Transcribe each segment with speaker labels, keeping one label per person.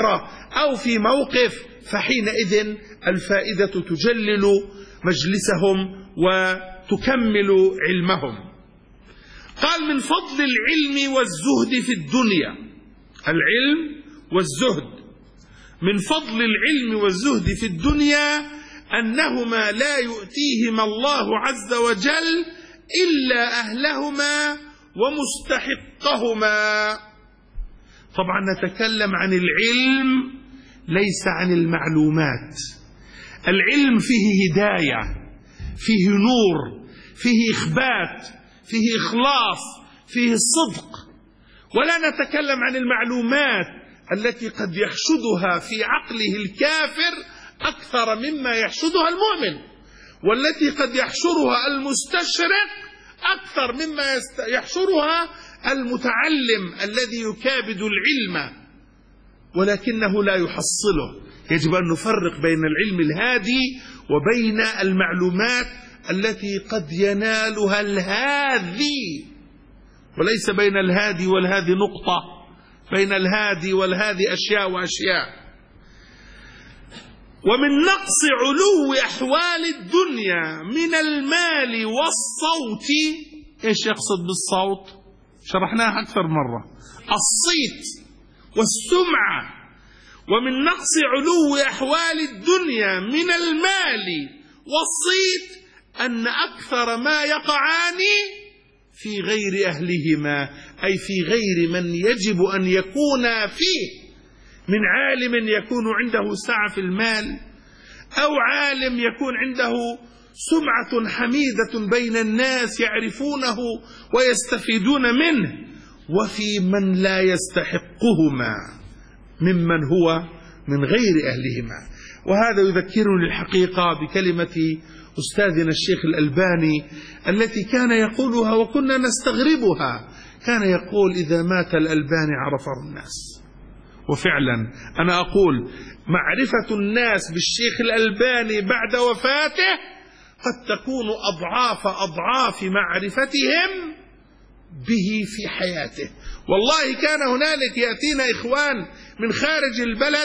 Speaker 1: فكرة أو في موقف، فحينئذ الفائدة تجلل مجلسهم وتكمل علمهم. قال: من فضل العلم والزهد في الدنيا، العلم والزهد، من فضل العلم والزهد في الدنيا أنهما لا يؤتيهما الله عز وجل إلا أهلهما ومستحقهما. طبعا نتكلم عن العلم ليس عن المعلومات. العلم فيه هداية، فيه نور، فيه إخبات، فيه إخلاص، فيه صدق. ولا نتكلم عن المعلومات التي قد يحشدها في عقله الكافر أكثر مما يحشدها المؤمن، والتي قد يحشرها المستشرق أكثر مما يحشرها المتعلم الذي يكابد العلم ولكنه لا يحصله. يجب أن نفرق بين العلم الهادي وبين المعلومات التي قد ينالها الهادي، وليس بين الهادي والهادي نقطة، بين الهادي والهادي أشياء وأشياء. ومن نقص علو أحوال الدنيا من المال والصوت. إيش يقصد بالصوت؟ شرحناها أكثر مرة، الصيت والسمعة. ومن نقص علو أحوال الدنيا من المال والصيت أن أكثر ما يقعان في غير أهلهما، أي في غير من يجب أن يكون فيه، من عالم يكون عنده سعة في المال، أو عالم يكون عنده سمعة حميدة بين الناس يعرفونه ويستفيدون منه، وفي من لا يستحقهما ممن هو من غير أهلهما. وهذا يذكرني الحقيقة بكلمة أستاذنا الشيخ الألباني التي كان يقولها وكنا نستغربها. كان يقول: إذا مات الألباني عرفه الناس. وفعلا أنا أقول معرفة الناس بالشيخ الألباني بعد وفاته قد تكون أضعاف معرفتهم به في حياته. والله كان هنالك يأتينا إخوان من خارج البلد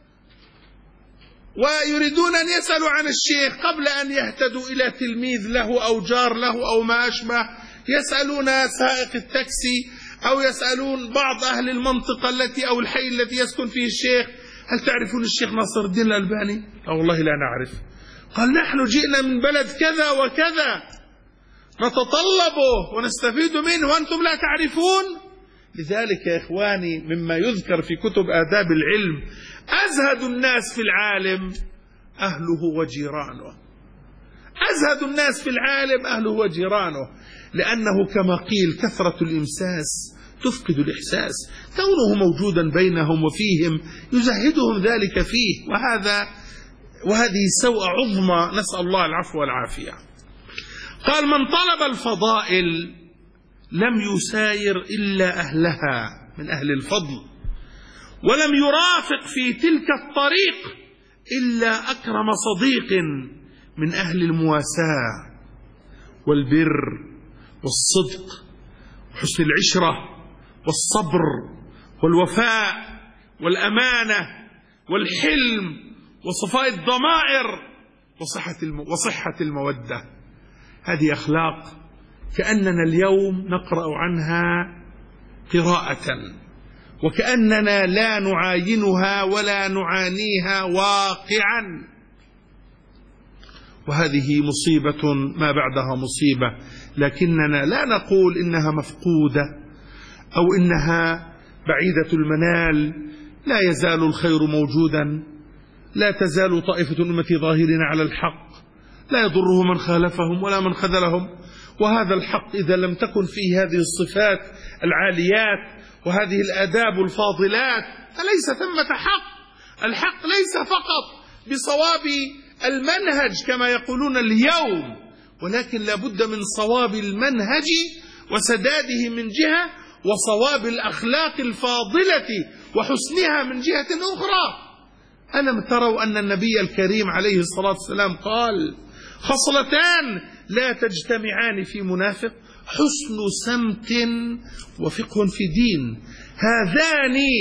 Speaker 1: ويريدون أن يسألوا عن الشيخ قبل أن يهتدوا إلى تلميذ له أو جار له أو ما أشبه، يسألون سائق التاكسي أو يسألون بعض أهل المنطقة التي أو الحي التي يسكن فيه الشيخ: هل تعرفون الشيخ ناصر الدين الألباني؟ والله لا نعرف. قال: نحن جئنا من بلد كذا وكذا نتطلبه ونستفيد منه وأنتم لا تعرفون. لذلك يا إخواني مما يذكر في كتب آداب العلم: أزهد الناس في العالم أهله وجيرانه. أزهد الناس في العالم أهله وجيرانه، لأنه كما قيل: كثرة الإمساس تفقد الإحساس. كونه موجودا بينهم وفيهم يزهدهم ذلك فيه، وهذه سوء عظمى، نسأل الله العفو والعافية. قال: من طلب الفضائل لم يساير إلا أهلها من أهل الفضل، ولم يرافق في تلك الطريق إلا أكرم صديق من أهل المواساة والبر والصدق وحسن العشرة والصبر والوفاء والأمانة والحلم وصفاء الضمائر وصحة المودة. هذه أخلاق كأننا اليوم نقرأ عنها قراءة، وكأننا لا نعاينها ولا نعانيها واقعا. وهذه مصيبة ما بعدها مصيبة، لكننا لا نقول إنها مفقودة أو إنها بعيدة المنال. لا يزال الخير موجودا، لا تزال طائفة أمتي ظاهرين على الحق، لا يضره من خالفهم ولا من خذلهم. وهذا الحق إذا لم تكن فيه هذه الصفات العاليات وهذه الآداب الفاضلات فليس ثمة حق. الحق ليس فقط بصواب المنهج كما يقولون اليوم، ولكن لابد من صواب المنهج وسداده من جهة، وصواب الأخلاق الفاضلة وحسنها من جهة أخرى. ألم تروا أن النبي الكريم عليه الصلاة والسلام قال: خصلتان لا تجتمعان في منافق: حسن سمت وفقه في دين. هذان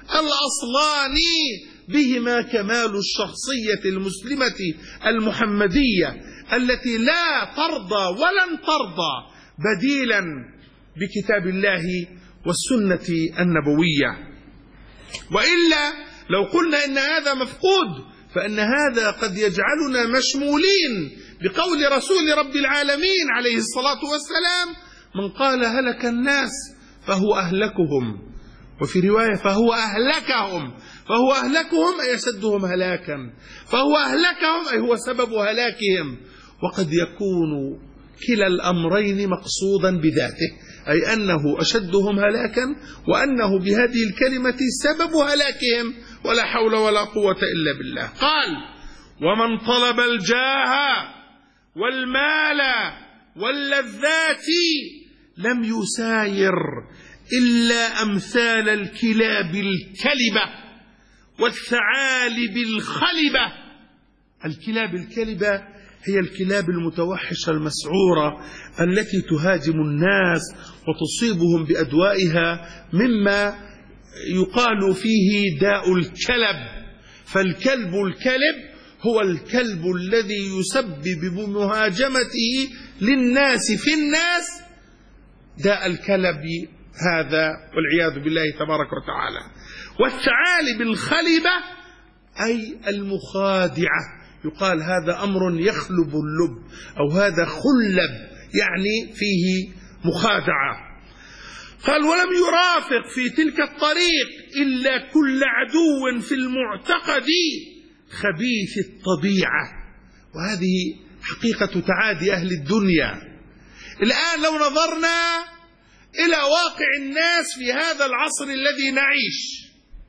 Speaker 1: الأصلان بهما كمال الشخصية المسلمة المحمدية التي لا ترضى ولن ترضى بديلا بكتاب الله والسنة النبوية. وإلا لو قلنا إن هذا مفقود فإن هذا قد يجعلنا مشمولين بقول رسول رب العالمين عليه الصلاة والسلام: من قال هلك الناس فهو أهلكهم، وفي رواية فهو أهلكهم. فهو أهلكهم أي أشدهم هلاكا، فهو أهلكهم أي هو سبب هلاكهم. وقد يكون كلا الأمرين مقصودا بذاته، أي أنه أشدهم هلاكا وأنه بهذه الكلمة سبب هلاكهم، ولا حول ولا قوة إلا بالله. قال: ومن طلب الجاه والمال واللذات لم يساير إلا أمثال الكلاب الكلبة والثعالب الخلبة. الكلاب الكلبة هي الكلاب المتوحشة المسعورة التي تهاجم الناس وتصيبهم بأدوائها، مما يقال فيه داء الكلب. فالكلب الكلب هو الكلب الذي يسبب بمهاجمته للناس في الناس داء الكلب هذا، والعياذ بالله تبارك وتعالى. والثعالب الخلبة أي المخادعة، يقال هذا أمر يخلب اللب، أو هذا خلب يعني فيه مخادعة. قال: ولم يرافق في تلك الطريق إلا كل عدو في المعتقد خبيث الطبيعة. وهذه حقيقة تعادي أهل الدنيا. الآن لو نظرنا إلى واقع الناس في هذا العصر الذي نعيش،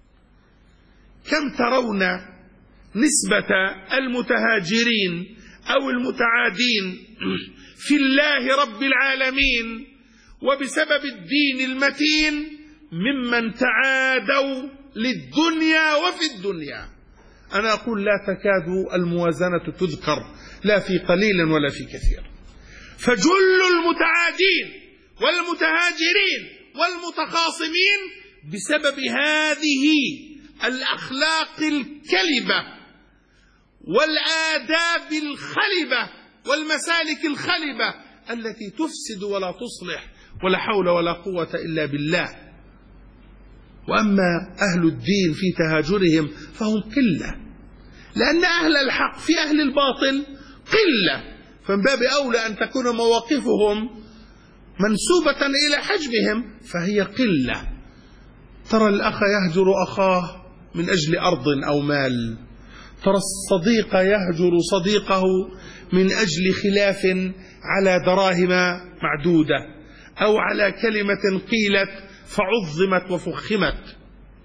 Speaker 1: كم ترون نسبة المتهاجرين أو المتعادين في الله رب العالمين وبسبب الدين المتين ممن تعادوا للدنيا وفي الدنيا؟ أنا أقول لا تكاد الموازنة تذكر، لا في قليل ولا في كثير. فجل المتعادين والمتهاجرين والمتخاصمين بسبب هذه الأخلاق الكلبة والآداب الخلبة والمسالك الخلبة التي تفسد ولا تصلح، ولا حول ولا قوة إلا بالله. وأما أهل الدين في تهاجرهم فهم قلة، لأن أهل الحق في أهل الباطل قلة، فمن باب أولى أن تكون مواقفهم منسوبة إلى حجمهم، فهي قلة. ترى الأخ يهجر أخاه من أجل أرض أو مال، ترى الصديق يهجر صديقه من أجل خلاف على دراهم معدودة أو على كلمة قيلت فعظمت وفخمت،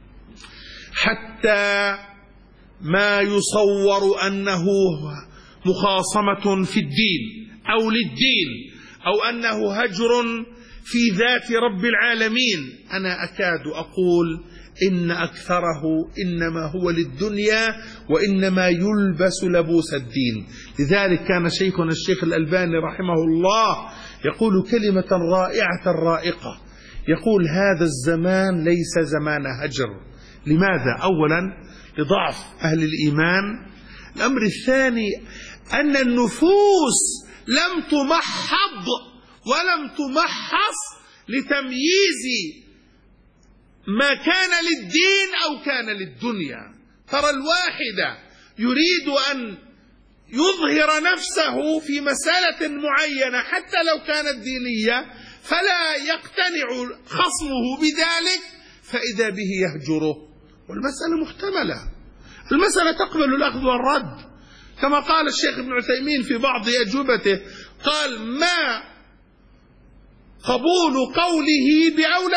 Speaker 1: حتى ما يصور أنه مخاصمة في الدين أو للدين أو أنه هجر في ذات رب العالمين. أنا أكاد أقول إن أكثره إنما هو للدنيا، وإنما يلبس لبوس الدين. لذلك كان شيخنا الشيخ الألباني رحمه الله يقول كلمة رائعة رائقة، يقول: هذا الزمان ليس زمان هجر. لماذا؟ أولا لضعف أهل الإيمان. الأمر الثاني أن النفوس لم تمحض ولم تمحص لتمييز ما كان للدين أو كان للدنيا. ترى الواحد يريد أن يظهر نفسه في مسألة معينة حتى لو كانت دينية، فلا يقتنع خصمه بذلك، فإذا به يهجره. والمسألة محتملة، المسألة تقبل الأخذ والرد، كما قال الشيخ ابن عثيمين في بعض أجوبته، قال: ما قبول قوله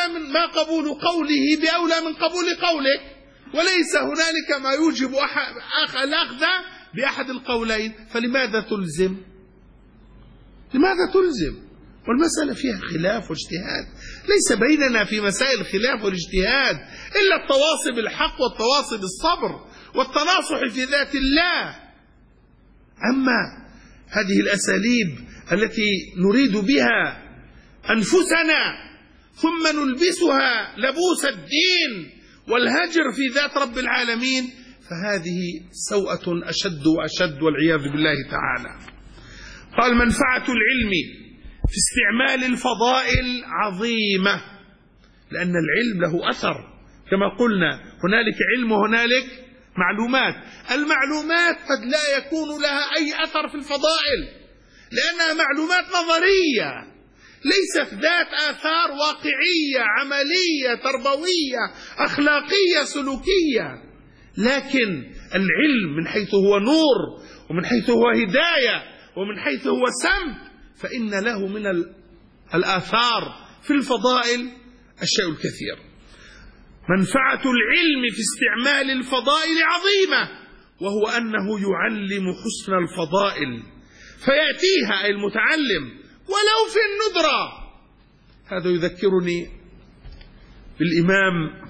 Speaker 1: بأولى من قبول قولك، وليس هنالك ما يوجب الأخذ بأحد القولين، فلماذا تلزم؟ لماذا تلزم؟ والمسألة فيها خلاف واجتهاد، ليس بيننا في مسائل الخلاف والاجتهاد إلا التواصي بالحق والتواصي بالصبر والتناصح في ذات الله. أما هذه الأساليب التي نريد بها أنفسنا ثم نلبسها لبوس الدين والهجر في ذات رب العالمين، فهذه سوءة أشد وأشد والعياذ بالله تعالى. قال: منفعة العلم في استعمال الفضائل عظيمة، لأن العلم له أثر، كما قلنا هنالك علم وهنالك معلومات. المعلومات قد لا يكون لها أي أثر في الفضائل، لأنها معلومات نظرية ليست ذات آثار واقعية عملية تربوية أخلاقية سلوكية. لكن العلم من حيث هو نور، ومن حيث هو هداية، ومن حيث هو سمت، فإن له من الآثار في الفضائل الشيء الكثير. منفعة العلم في استعمال الفضائل عظيمة، وهو أنه يعلم حسن الفضائل فيأتيها أي المتعلم ولو في الندرة. هذا يذكرني بالإمام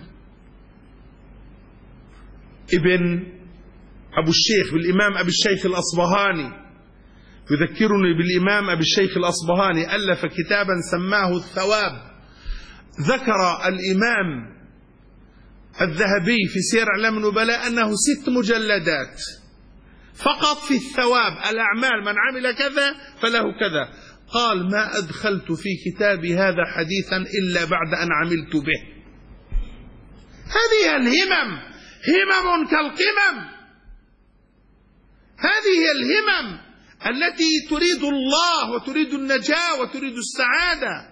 Speaker 1: بالإمام أبي الشيخ الأصبهاني. يذكرني بالإمام أبي الشيخ الأصبهاني ألف كتابا سماه الثواب. ذكر الإمام الذهبي في سير أعلام النبلاء أنه 6 مجلدات فقط في الثواب، الأعمال، من عمل كذا فله كذا. قال: ما أدخلت في كتابي هذا حديثا إلا بعد أن عملت به. هذه الهمم، همم كالقمم، هذه الهمم التي تريد الله وتريد النجاة وتريد السعادة.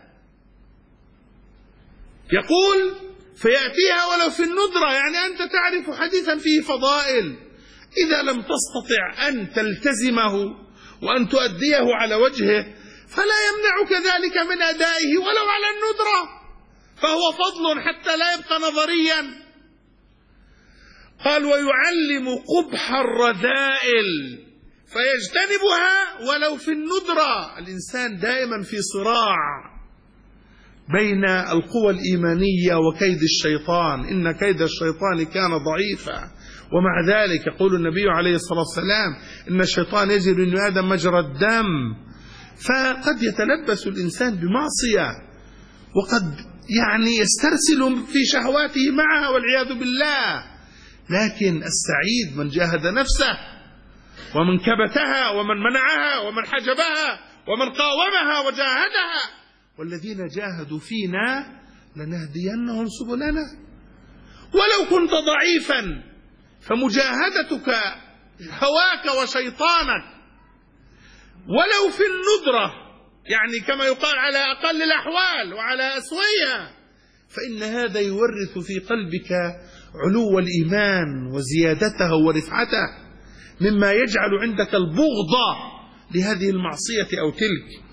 Speaker 1: يقول: فيأتيها ولو في الندرة، يعني أنت تعرف حديثا فيه فضائل، إذا لم تستطع أن تلتزمه وأن تؤديه على وجهه فلا يمنعك ذلك من أدائه ولو على الندرة، فهو فضل حتى لا يبقى نظريا. قال: ويعلم قبح الرذائل فيجتنبها ولو في الندرة. الإنسان دائما في صراع بين القوى الإيمانية وكيد الشيطان، إن كيد الشيطان كان ضعيفا. ومع ذلك يقول النبي عليه الصلاة والسلام: إن الشيطان يجري من آدم مجرى الدم. فقد يتلبس الإنسان بمعصية، وقد يسترسل في شهواته معها والعياذ بالله. لكن السعيد من جاهد نفسه ومن كبتها ومن منعها ومن حجبها ومن قاومها وجاهدها، والذين جاهدوا فينا لنهدينهم سبلنا. ولو كنت ضعيفا فمجاهدتك هواك وشيطانك ولو في الندرة، يعني كما يقال على أقل الأحوال وعلى أسويها، فإن هذا يورث في قلبك علو الإيمان وزيادته ورفعته، مما يجعل عندك البغض لهذه المعصية أو تلك.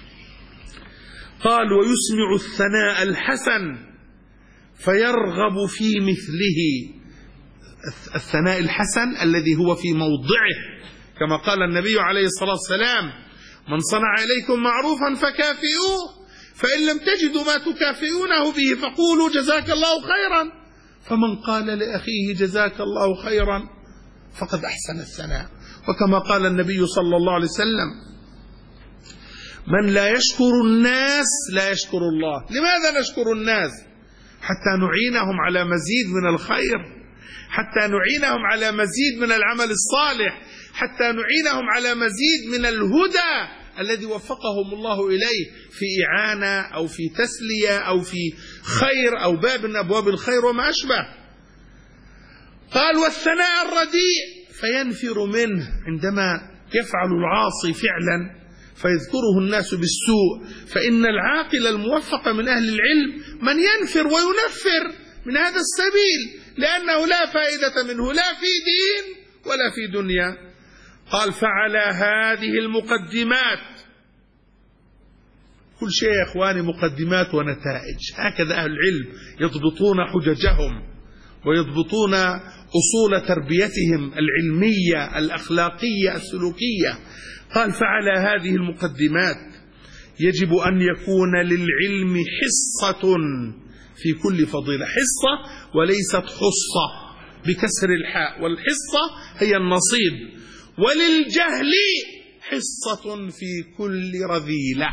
Speaker 1: قال: ويسمع الثناء الحسن فيرغب في مثله. الثناء الحسن الذي هو في موضعه، كما قال النبي عليه الصلاة والسلام: من صنع إليكم معروفا فكافئوه، فإن لم تجدوا ما تكافئونه به فقولوا جزاك الله خيرا، فمن قال لأخيه جزاك الله خيرا فقد أحسن الثناء. وكما قال النبي صلى الله عليه وسلم: من لا يشكر الناس لا يشكر الله. لماذا نشكر الناس؟ حتى نعينهم على مزيد من الخير، حتى نعينهم على مزيد من العمل الصالح، حتى نعينهم على مزيد من الهدى الذي وفقهم الله إليه في إعانة أو في تسلية أو في خير أو باب من أبواب الخير وما أشبه. قال: والثناء الرديء فينفر منه، عندما يفعل العاصي فعلا فيذكره الناس بالسوء، فإن العاقل الموفق من أهل العلم من ينفر وينفر من هذا السبيل، لأنه لا فائدة منه لا في دين ولا في دنيا. قال: فعلى هذه المقدمات، كل شيء يا إخواني مقدمات ونتائج، هكذا أهل العلم يضبطون حججهم ويضبطون أصول تربيتهم العلمية الأخلاقية السلوكية. قال: فعلى هذه المقدمات يجب أن يكون للعلم حصة في كل فضيلة، حصة وليست خصة بكسر الحاء، والحصة هي النصيب، وللجهل حصة في كل رذيلة.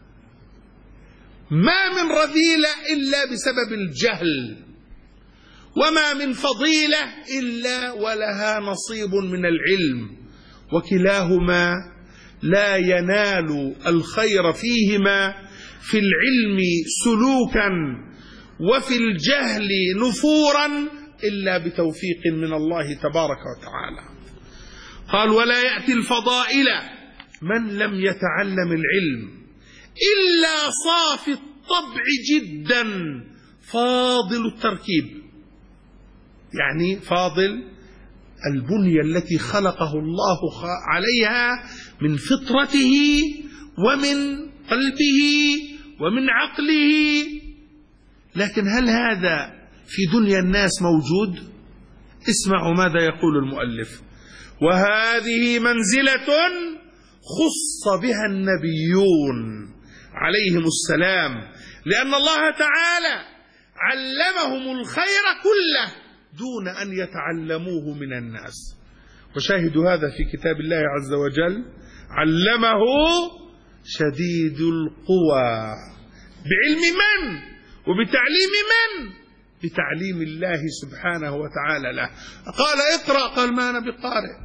Speaker 1: ما من رذيلة إلا بسبب الجهل، وما من فضيلة إلا ولها نصيب من العلم، وكلاهما لا ينال الخير فيهما في العلم سلوكا وفي الجهل نفورا إلا بتوفيق من الله تبارك وتعالى. قال: ولا يأتي الفضائل من لم يتعلم العلم إلا صافي الطبع جدا فاضل التركيب، يعني فاضل البنية التي خلقه الله عليها من فطرته ومن قلبه ومن عقله. لكن هل هذا في دنيا الناس موجود؟ اسمعوا ماذا يقول المؤلف: وهذه منزلة خص بها النبيون عليهم السلام، لأن الله تعالى علمهم الخير كله دون أن يتعلموه من الناس. وشاهدوا هذا في كتاب الله عز وجل: علمه شديد القوى. بعلم من؟ وبتعليم من؟ بتعليم الله سبحانه وتعالى له. قال: اقرأ، قال: ما أنا بقارئ.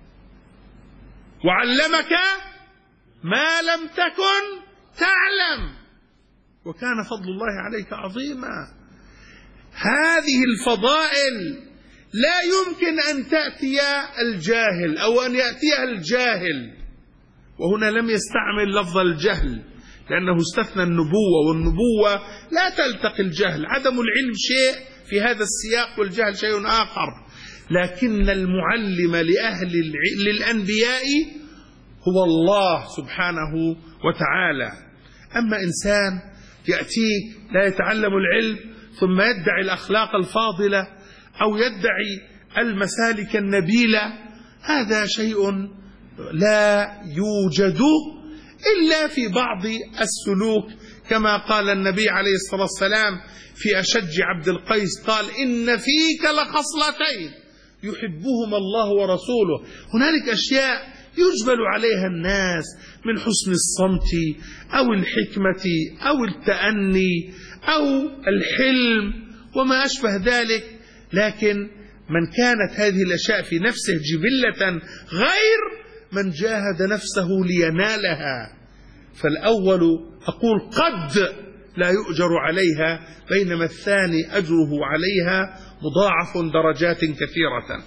Speaker 1: وعلمك ما لم تكن تعلم، وكان فضل الله عليك عظيما. هذه الفضائل لا يمكن أن تأتي الجاهل أو أن يأتيها الجاهل، وهنا لم يستعمل لفظ الجهل لأنه استثنى النبوة، والنبوة لا تلتقي الجهل. عدم العلم شيء في هذا السياق والجهل شيء آخر، لكن المعلم للأنبياء هو الله سبحانه وتعالى. أما إنسان يأتيك لا يتعلم العلم ثم يدعي الأخلاق الفاضلة أو يدعي المسالك النبيلة، هذا شيء لا يوجد إلا في بعض السلوك، كما قال النبي عليه الصلاة والسلام في أشج عبد القيس، قال: إن فيك لخصلتين يحبهما الله ورسوله. هنالك أشياء يجبل عليها الناس من حسن الصمت أو الحكمة أو التأني أو الحلم وما أشبه ذلك، لكن من كانت هذه الأشياء في نفسه جبلة غير من جاهد نفسه لينالها، فالأول أقول قد لا يؤجر عليها، بينما الثاني أجره عليها مضاعف درجات كثيرة.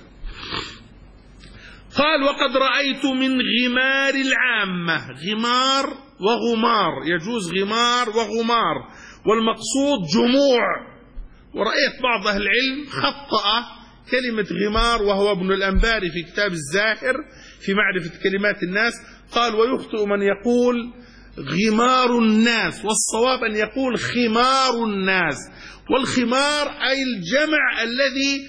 Speaker 1: قال: وقد رأيت من غمار العامة، غمار وغمار، يجوز غمار وغمار، والمقصود جموع. ورأيت بعض أهل العلم خطأ كلمة غمار، وهو ابن الأنباري في كتاب الزاهر في معرفة كلمات الناس، قال: ويخطئ من يقول غمار الناس، والصواب أن يقول خمار الناس. والخمار أي الجمع الذي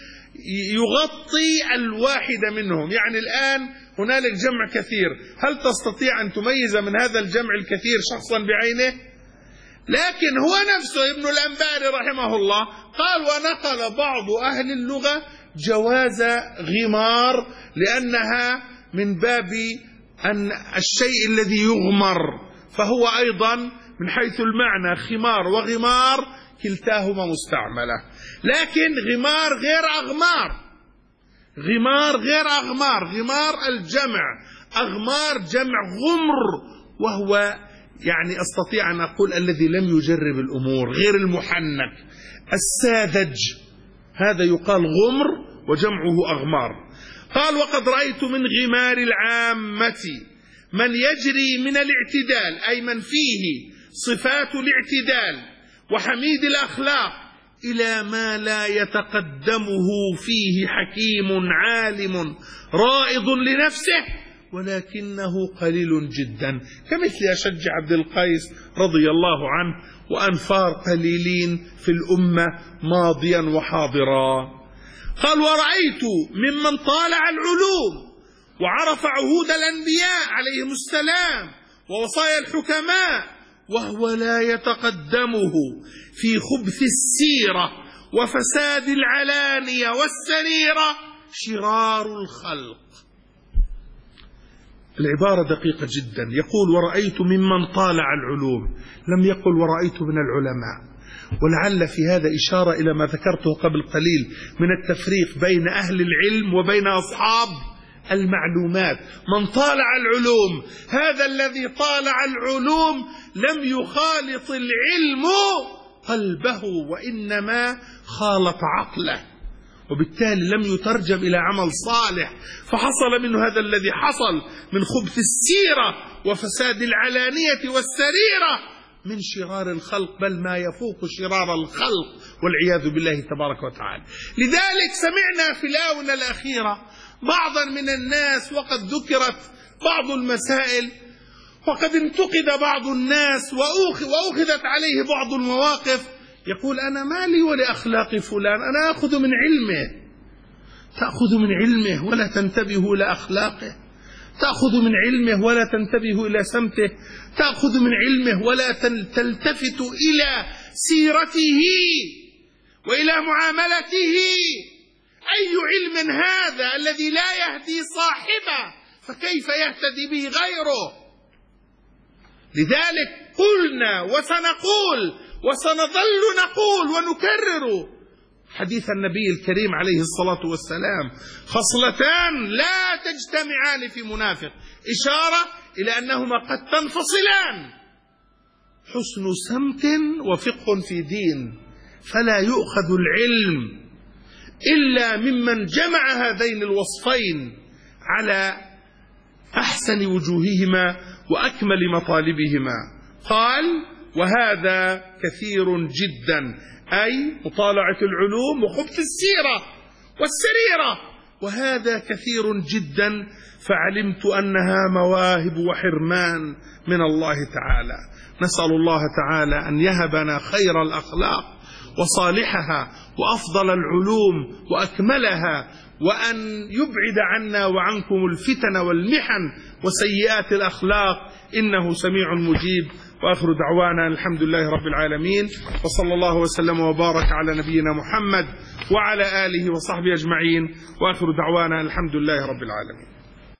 Speaker 1: يغطي الواحد منهم، يعني الآن هنالك جمع كثير، هل تستطيع أن تميز من هذا الجمع الكثير شخصا بعينه؟ لكن هو نفسه ابن الأنباري رحمه الله قال: ونقل بعض أهل اللغة جواز غمار، لأنها من باب أن الشيء الذي يغمر، فهو أيضا من حيث المعنى خمار وغمار كلتاهما مستعملة. لكن غمار غير أغمار، غمار غير أغمار، غمار الجمع، أغمار جمع غمر، وهو يعني أستطيع أن أقول الذي لم يجرب الأمور، غير المحنك الساذج، هذا يقال غمر وجمعه أغمار. قال: وقد رأيت من غمار العامة من يجري من الاعتدال، أي من فيه صفات الاعتدال وحميد الأخلاق، إلى ما لا يتقدمه فيه حكيم عالم رائض لنفسه، ولكنه قليل جدا، كمثل أشج عبد القيس رضي الله عنه، وأنفار قليلين في الأمة ماضيا وحاضرا. قال: ورأيت ممن طالع العلوم وعرف عهود الأنبياء عليهم السلام ووصايا الحكماء، وهو لا يتقدمه في خبث السيرة وفساد العلانية والسريرة شرار الخلق. العبارة دقيقة جدا، يقول: ورأيت ممن طالع العلوم، لم يقل ورأيت من العلماء، ولعل في هذا إشارة إلى ما ذكرته قبل قليل من التفريق بين أهل العلم وبين أصحاب المعلومات. من طالع العلوم، هذا الذي طالع العلوم لم يخالط العلم قلبه وإنما خالط عقله، وبالتالي لم يترجم إلى عمل صالح، فحصل منه هذا الذي حصل من خبث السيرة وفساد العلانية والسريرة من شرار الخلق، بل ما يفوق شرار الخلق والعياذ بالله تبارك وتعالى. لذلك سمعنا في الآونة الأخيرة بعضا من الناس، وقد ذكرت بعض المسائل وقد انتقد بعض الناس وأخذت عليه بعض المواقف، يقول أنا مالي ولأخلاق فلان، أنا أخذ من علمه. تأخذ من علمه ولا تنتبه إلى أخلاقه، تأخذ من علمه ولا تنتبه إلى سمته، تأخذ من علمه ولا تلتفت إلى سيرته وإلى معاملته. أي علم هذا الذي لا يهدي صاحبه، فكيف يهتدي به غيره؟ لذلك قلنا وسنقول وسنظل نقول ونكرر حديث النبي الكريم عليه الصلاة والسلام: خصلتان لا تجتمعان في منافق، إشارة إلى أنهما قد تنفصلان: حسن سمت وفقه في دين. فلا يؤخذ العلم إلا ممن جمع هذين الوصفين على أحسن وجوههما وأكمل مطالبهما. قال: وهذا كثير جدا، أي مطالعة العلوم وخبث السيرة والسريرة، وهذا كثير جدا، فعلمت أنها مواهب وحرمان من الله تعالى. نسأل الله تعالى أن يهبنا خير الأخلاق وصالحها وأفضل العلوم وأكملها، وأن يبعد عنا وعنكم الفتن والمحن وسيئات الأخلاق، إنه سميع مجيب. وآخر دعوانا الحمد لله رب العالمين، وصلى الله وسلم وبارك على نبينا محمد وعلى آله وصحبه أجمعين، وآخر دعوانا الحمد لله رب العالمين.